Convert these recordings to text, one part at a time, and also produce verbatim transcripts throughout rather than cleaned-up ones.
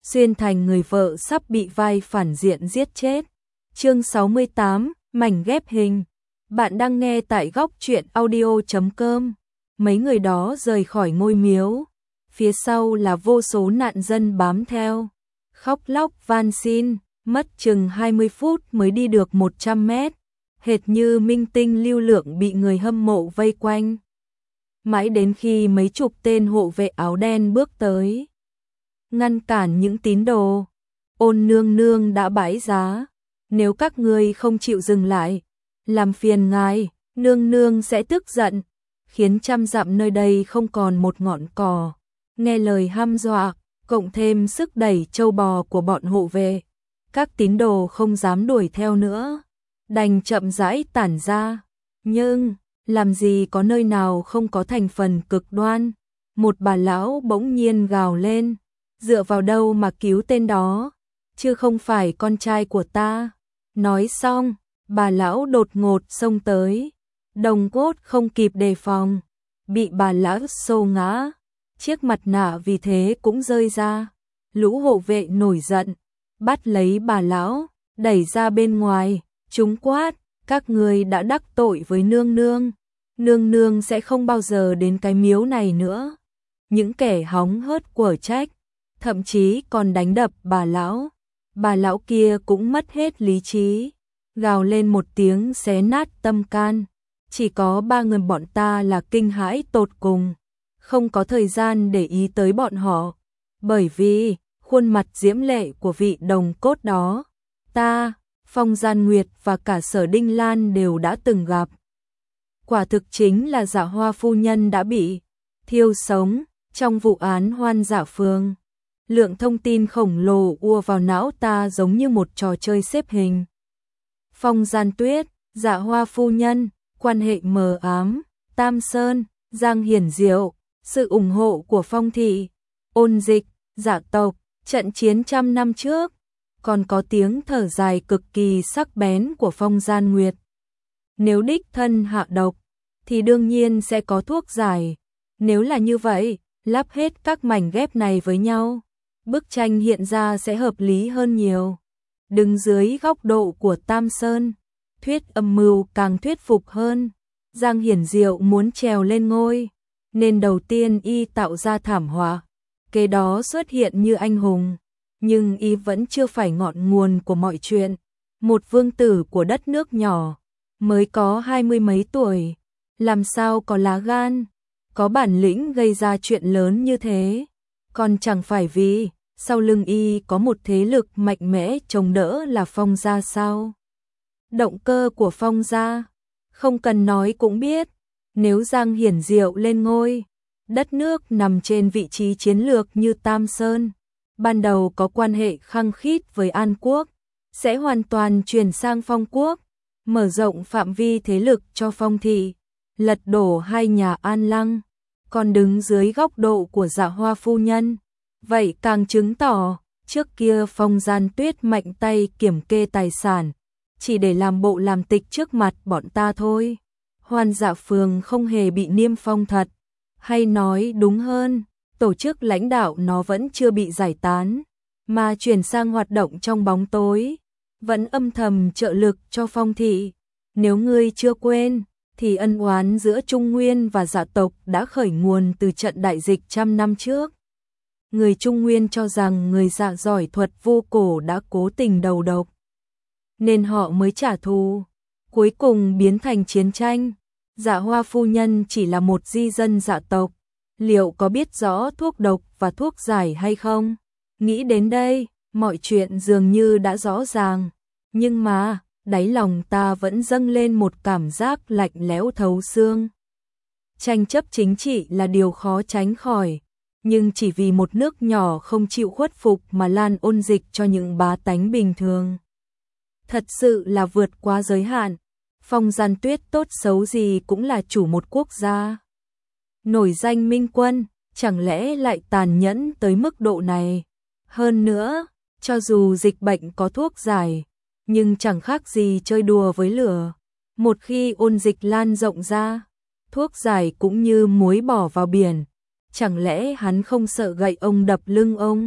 xuyên thành người vợ sắp bị vai phản diện giết chết. Chương sáu mươi tám, mảnh ghép hình. Bạn đang nghe tại góc truyện audio chấm com. Mấy người đó rời khỏi ngôi miếu, phía sau là vô số nạn dân bám theo, khóc lóc van xin, mất chừng hai mươi phút mới đi được một trăm mét, hệt như minh tinh lưu lượng bị người hâm mộ vây quanh. Mãi đến khi mấy chục tên hộ vệ áo đen bước tới, ngăn cản những tín đồ, Ôn nương nương đã bãi giá, nếu các ngươi không chịu dừng lại, làm phiền ngài, nương nương sẽ tức giận, khiến trăm dặm nơi đây không còn một ngọn cỏ. Nghe lời hăm dọa, cộng thêm sức đẩy trâu bò của bọn hộ vệ, các tín đồ không dám đuổi theo nữa, đành chậm rãi tản ra. Nhưng, làm gì có nơi nào không có thành phần cực đoan. Một bà lão bỗng nhiên gào lên, dựa vào đâu mà cứu tên đó, chứ không phải con trai của ta. Nói xong, bà lão đột ngột xông tới, đồng cốt không kịp đề phòng, bị bà lão xô ngã, chiếc mặt nạ vì thế cũng rơi ra. Lũ hộ vệ nổi giận, bắt lấy bà lão, đẩy ra bên ngoài, chúng quát, các ngươi đã đắc tội với nương nương, nương nương sẽ không bao giờ đến cái miếu này nữa. Những kẻ hóng hớt quở trách, thậm chí còn đánh đập bà lão. Bà lão kia cũng mất hết lý trí, gào lên một tiếng xé nát tâm can. Chỉ có ba người bọn ta là kinh hãi tột cùng, không có thời gian để ý tới bọn họ, bởi vì khuôn mặt diễm lệ của vị đồng cốt đó, ta, Phong Gian Nguyệt và cả Sở Đinh Lan đều đã từng gặp. Quả thực chính là Dạ Hoa phu nhân đã bị thiêu sống trong vụ án Hoan Dạ Phường. Lượng thông tin khổng lồ ùa vào não ta giống như một trò chơi xếp hình. Phong Gian Tuyết, Dạ Hoa phu nhân, quan hệ mờ ám, Tam Sơn, Giang Hiển Diệu, sự ủng hộ của Phong thị, Ôn Dịch, Dạ tộc, trận chiến trăm năm trước, còn có tiếng thở dài cực kỳ sắc bén của Phong Gian Nguyệt. Nếu đích thân hạ độc, thì đương nhiên sẽ có thuốc giải. Nếu là như vậy, lắp hết các mảnh ghép này với nhau, bức tranh hiện ra sẽ hợp lý hơn nhiều. Đứng dưới góc độ của Tam Sơn, thuyết âm mưu càng thuyết phục hơn. Giang Hiển Diệu muốn trèo lên ngôi, nên đầu tiên y tạo ra thảm họa, kế đó xuất hiện như anh hùng. Nhưng y vẫn chưa phải ngọn nguồn của mọi chuyện. Một vương tử của đất nước nhỏ, mới có hai mươi mấy tuổi, làm sao có lá gan, có bản lĩnh gây ra chuyện lớn như thế. Còn chẳng phải vì sau lưng y có một thế lực mạnh mẽ chống đỡ là Phong gia sao? Động cơ của Phong gia, không cần nói cũng biết, nếu Giang Hiển Diệu lên ngôi, đất nước nằm trên vị trí chiến lược như Tam Sơn, ban đầu có quan hệ khăng khít với An Quốc, sẽ hoàn toàn chuyển sang Phong Quốc, mở rộng phạm vi thế lực cho Phong thị, lật đổ hai nhà An Lăng. Còn đứng dưới góc độ của Dạ Hoa phu nhân, vậy càng chứng tỏ trước kia Phong Gian Tuyết mạnh tay kiểm kê tài sản, chỉ để làm bộ làm tịch trước mặt bọn ta thôi. Hoan Dạ Phường không hề bị niêm phong thật, hay nói đúng hơn, tổ chức lãnh đạo nó vẫn chưa bị giải tán, mà chuyển sang hoạt động trong bóng tối, vẫn âm thầm trợ lực cho Phong thị. Nếu ngươi chưa quên, thì ân oán giữa Trung Nguyên và Dạ tộc đã khởi nguồn từ trận đại dịch trăm năm trước. Người Trung Nguyên cho rằng người Dạ giỏi thuật vô cổ đã cố tình đầu độc, nên họ mới trả thù, cuối cùng biến thành chiến tranh. Dạ Hoa phu nhân chỉ là một di dân Dạ tộc, liệu có biết rõ thuốc độc và thuốc giải hay không? Nghĩ đến đây, mọi chuyện dường như đã rõ ràng, nhưng mà đáy lòng ta vẫn dâng lên một cảm giác lạnh lẽo thấu xương. Tranh chấp chính trị là điều khó tránh khỏi, nhưng chỉ vì một nước nhỏ không chịu khuất phục mà lan ôn dịch cho những bá tánh bình thường, thật sự là vượt quá giới hạn. Phong Gian Tuyết tốt xấu gì cũng là chủ một quốc gia, nổi danh minh quân, chẳng lẽ lại tàn nhẫn tới mức độ này? Hơn nữa, cho dù dịch bệnh có thuốc giải, nhưng chẳng khác gì chơi đùa với lửa. Một khi ôn dịch lan rộng ra, thuốc giải cũng như muối bỏ vào biển. Chẳng lẽ hắn không sợ gậy ông đập lưng ông?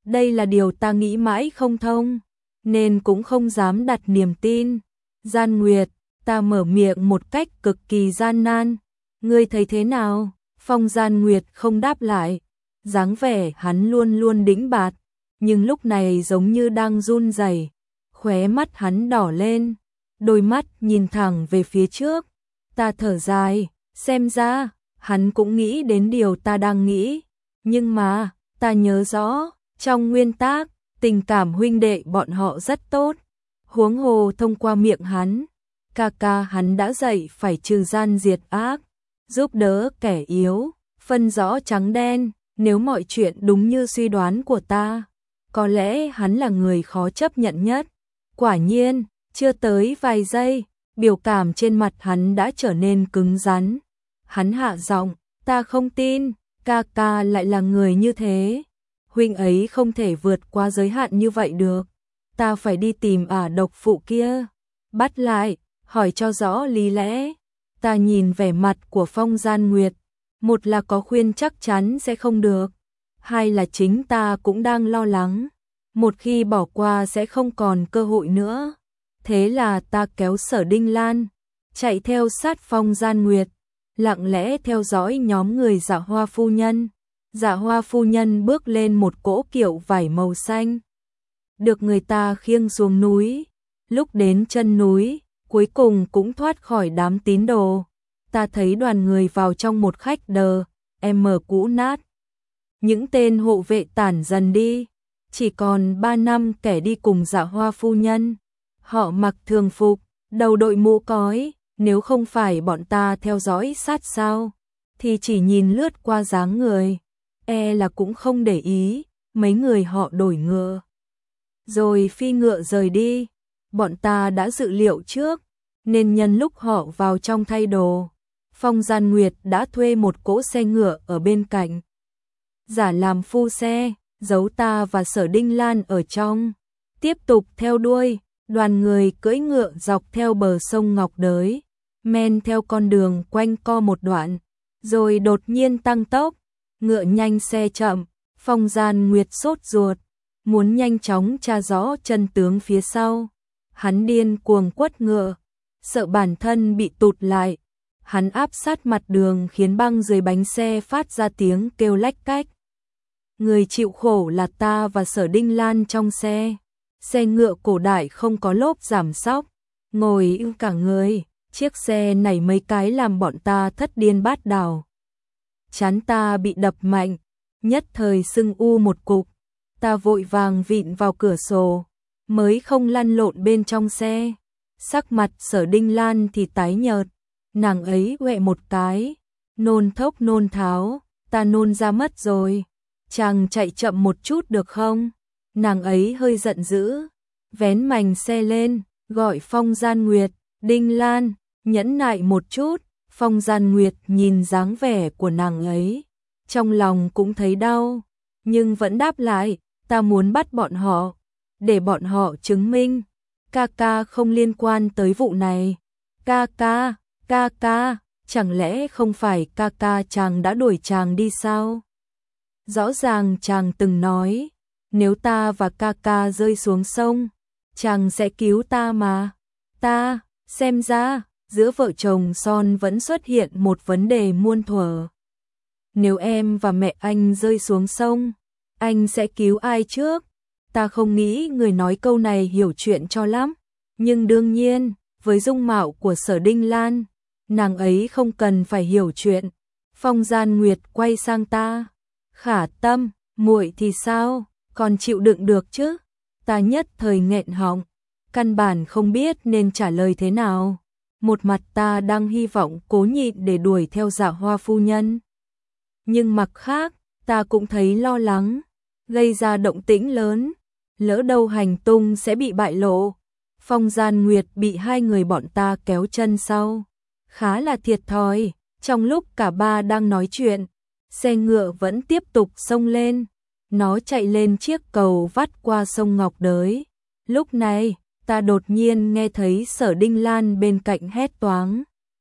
Đây là điều ta nghĩ mãi không thông, nên cũng không dám đặt niềm tin. Gian Nguyệt, ta mở miệng một cách cực kỳ gian nan. Ngươi thấy thế nào? Phong Gian Nguyệt không đáp lại. Dáng vẻ hắn luôn luôn đĩnh bạt, nhưng lúc này giống như đang run rẩy. Khóe mắt hắn đỏ lên, đôi mắt nhìn thẳng về phía trước. Ta thở dài, xem ra, hắn cũng nghĩ đến điều ta đang nghĩ. Nhưng mà, ta nhớ rõ, trong nguyên tắc, tình cảm huynh đệ bọn họ rất tốt. Huống hồ thông qua miệng hắn, ca ca hắn đã dạy phải trừ gian diệt ác, giúp đỡ kẻ yếu, phân rõ trắng đen. Nếu mọi chuyện đúng như suy đoán của ta, có lẽ hắn là người khó chấp nhận nhất. Quả nhiên, chưa tới vài giây, biểu cảm trên mặt hắn đã trở nên cứng rắn. Hắn hạ giọng, ta không tin, ca ca lại là người như thế. Huynh ấy không thể vượt qua giới hạn như vậy được. Ta phải đi tìm ả độc phụ kia. Bắt lại, hỏi cho rõ lý lẽ. Ta nhìn vẻ mặt của Phong Gian Nguyệt. Một là có khuyên chắc chắn sẽ không được. Hai là chính ta cũng đang lo lắng. Một khi bỏ qua sẽ không còn cơ hội nữa. Thế là ta kéo Sở Đinh Lan, chạy theo sát Phong Gian Nguyệt, lặng lẽ theo dõi nhóm người Dạ Hoa phu nhân. Dạ Hoa phu nhân bước lên một cỗ kiệu vải màu xanh, được người ta khiêng xuống núi. Lúc đến chân núi, cuối cùng cũng thoát khỏi đám tín đồ. Ta thấy đoàn người vào trong một khách đờ, em cũ nát. Những tên hộ vệ tản dần đi, chỉ còn ba năm kẻ đi cùng Dạ Hoa phu nhân. Họ mặc thường phục, đầu đội mũ cói, nếu không phải bọn ta theo dõi sát sao, thì chỉ nhìn lướt qua dáng người, e là cũng không để ý. Mấy người họ đổi ngựa, rồi phi ngựa rời đi. Bọn ta đã dự liệu trước, nên nhân lúc họ vào trong thay đồ, Phong Gian Nguyệt đã thuê một cỗ xe ngựa ở bên cạnh, giả làm phu xe, giấu ta và Sở Đinh Lan ở trong. Tiếp tục theo đuôi, đoàn người cưỡi ngựa dọc theo bờ sông Ngọc Đới, men theo con đường quanh co một đoạn, rồi đột nhiên tăng tốc. Ngựa nhanh xe chậm, Phong Gian Nguyệt sốt ruột, muốn nhanh chóng tra rõ chân tướng phía sau. Hắn điên cuồng quất ngựa, sợ bản thân bị tụt lại. Hắn áp sát mặt đường khiến băng dưới bánh xe phát ra tiếng kêu lách cách. Người chịu khổ là ta và Sở Đinh Lan trong xe. Xe ngựa cổ đại không có lốp giảm xóc, ngồi ưu cả người. Chiếc xe này mấy cái làm bọn ta thất điên bát đảo. Chán ta bị đập mạnh, nhất thời sưng u một cục. Ta vội vàng vịn vào cửa sổ, mới không lăn lộn bên trong xe. Sắc mặt Sở Đinh Lan thì tái nhợt, nàng ấy quẹ một cái, nôn thốc nôn tháo, ta nôn ra mất rồi. Chàng chạy chậm một chút được không? Nàng ấy hơi giận dữ, vén mành xe lên, gọi Phong Gian Nguyệt. Đinh Lan, nhẫn nại một chút. Phong Gian Nguyệt nhìn dáng vẻ của nàng ấy, trong lòng cũng thấy đau, nhưng vẫn đáp lại, ta muốn bắt bọn họ, để bọn họ chứng minh ca ca không liên quan tới vụ này. Ca ca, ca ca, chẳng lẽ không phải ca ca chàng đã đuổi chàng đi sao? Rõ ràng chàng từng nói, nếu ta và ca ca rơi xuống sông, chàng sẽ cứu ta mà. Ta, xem ra, giữa vợ chồng son vẫn xuất hiện một vấn đề muôn thuở. Nếu em và mẹ anh rơi xuống sông, anh sẽ cứu ai trước? Ta không nghĩ người nói câu này hiểu chuyện cho lắm, nhưng đương nhiên, với dung mạo của Sở Đinh Lan, nàng ấy không cần phải hiểu chuyện. Phong Gian Nguyệt quay sang ta, Khả Tâm, muội thì sao, còn chịu đựng được chứ? Ta nhất thời nghẹn họng, căn bản không biết nên trả lời thế nào. Một mặt ta đang hy vọng cố nhịn để đuổi theo Dạ Hoa phu nhân, nhưng mặt khác, ta cũng thấy lo lắng, gây ra động tĩnh lớn, lỡ đâu hành tung sẽ bị bại lộ. Phong Gian Nguyệt bị hai người bọn ta kéo chân sau, khá là thiệt thòi. Trong lúc cả ba đang nói chuyện, xe ngựa vẫn tiếp tục xông lên, nó chạy lên chiếc cầu vắt qua sông Ngọc Đới. Lúc này, ta đột nhiên nghe thấy Sở Đinh Lan bên cạnh hét toáng.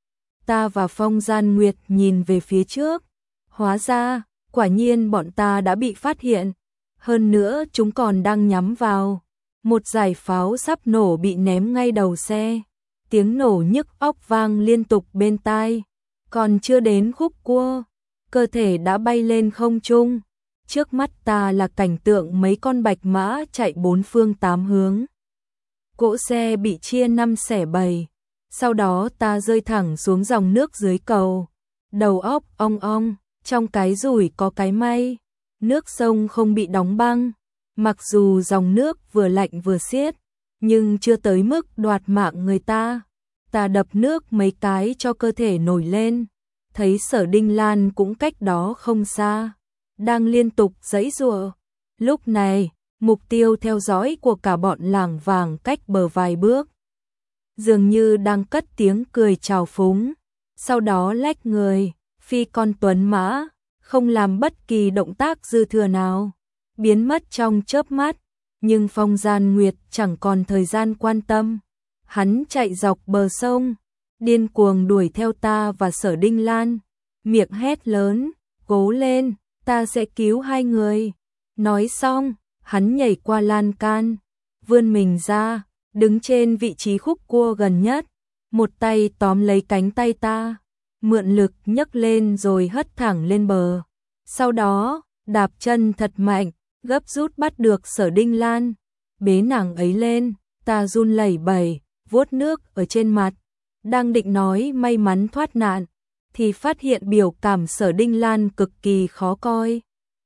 Ta và Phong Gian Nguyệt nhìn về phía trước, hóa ra, quả nhiên bọn ta đã bị phát hiện. Hơn nữa chúng còn đang nhắm vào. Một dải pháo sắp nổ bị ném ngay đầu xe. Tiếng nổ nhức óc vang liên tục bên tai. Còn chưa đến khúc cua, cơ thể đã bay lên không trung. Trước mắt ta là cảnh tượng mấy con bạch mã chạy bốn phương tám hướng. Cỗ xe bị chia năm xẻ bảy. Sau đó ta rơi thẳng xuống dòng nước dưới cầu. Đầu óc ong ong, trong cái rủi có cái may. Nước sông không bị đóng băng. Mặc dù dòng nước vừa lạnh vừa xiết, nhưng chưa tới mức đoạt mạng người ta. Ta đập nước mấy cái cho cơ thể nổi lên. Thấy Sở Đinh Lan cũng cách đó không xa, đang liên tục giãy giụa. Lúc này, mục tiêu theo dõi của cả bọn lảng vảng cách bờ vài bước. Dường như đang cất tiếng cười trào phúng. Sau đó lách người, phi con tuấn mã, không làm bất kỳ động tác dư thừa nào, biến mất trong chớp mắt. Nhưng Phong Gian Nguyệt chẳng còn thời gian quan tâm. Hắn chạy dọc bờ sông, điên cuồng đuổi theo ta và Sở Đinh Lan, miệng hét lớn, cố lên, ta sẽ cứu hai người. Nói xong, hắn nhảy qua lan can, vươn mình ra, đứng trên vị trí khúc cua gần nhất, một tay tóm lấy cánh tay ta, mượn lực nhấc lên rồi hất thẳng lên bờ. Sau đó, đạp chân thật mạnh, gấp rút bắt được Sở Đinh Lan, bế nàng ấy lên. Ta run lẩy bẩy, vuốt nước ở trên mặt, đang định nói may mắn thoát nạn, thì phát hiện biểu cảm Sở Đinh Lan cực kỳ khó coi.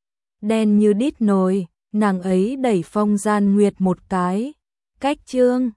Đen như đít nồi, nàng ấy đẩy Phong Gian Nguyệt một cái. Cách chương